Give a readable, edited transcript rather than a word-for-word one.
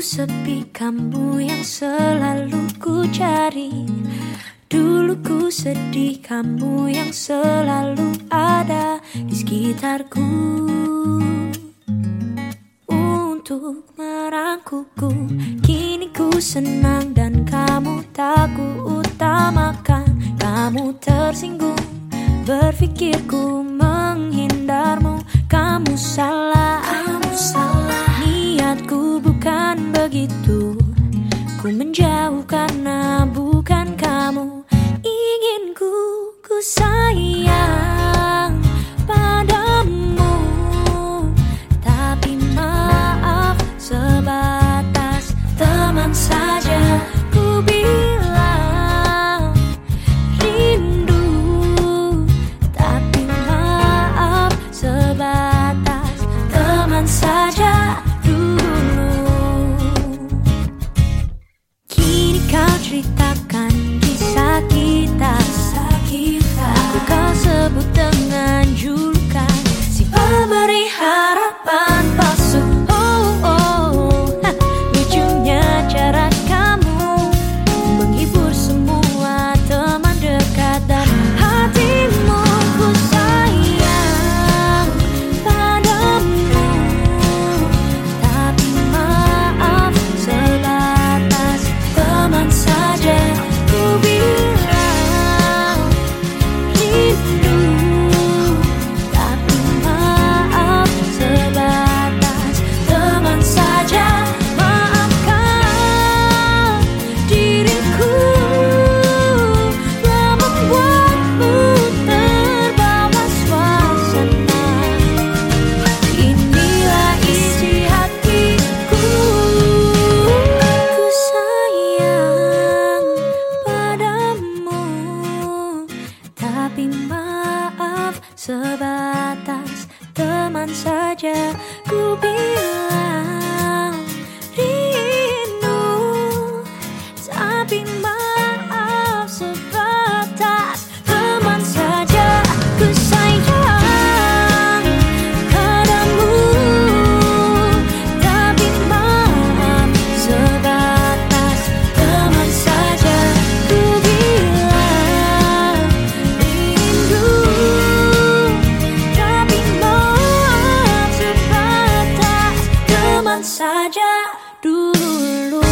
sepi, kamu yang selalu ku cari. Dulu ku sedih, kamu yang selalu ada di sekitarku untuk merangkulku. Kini ku senang dan kamu tak ku utamakan. Kamu tersinggung, berpikirku menghindarmu. Kamu salah, niatku bukan begitu. Ku menjauh karena bukan kamu inginku. Ku sayang padamu, tapi maaf sebatas teman saja. Ku bilang rindu, tapi maaf sebatas teman saja dulu. Kini kau ceritakan kisah kita. Aku kau sebut dengan julukan si pemberi harapan palsu. Lucunya cara kamu menghibur semua teman dekat dan hatimu. Ku sayang padamu, tapi maaf sebatas teman saja. Ku bilang rindu, tapi maaf sebatas teman saja. Maafkan diriku telah membuatmu terbawa suasana. Inilah isi hatiku. Ku sayang padamu, tapi maaf sebatas teman saja. Ku bilang rindu, tapi maaf sebatas teman saja. Ku sayang padamu, tapi maaf sebatas teman saja. Ku bilang rindu, tapi maaf sebatas teman saja dulu.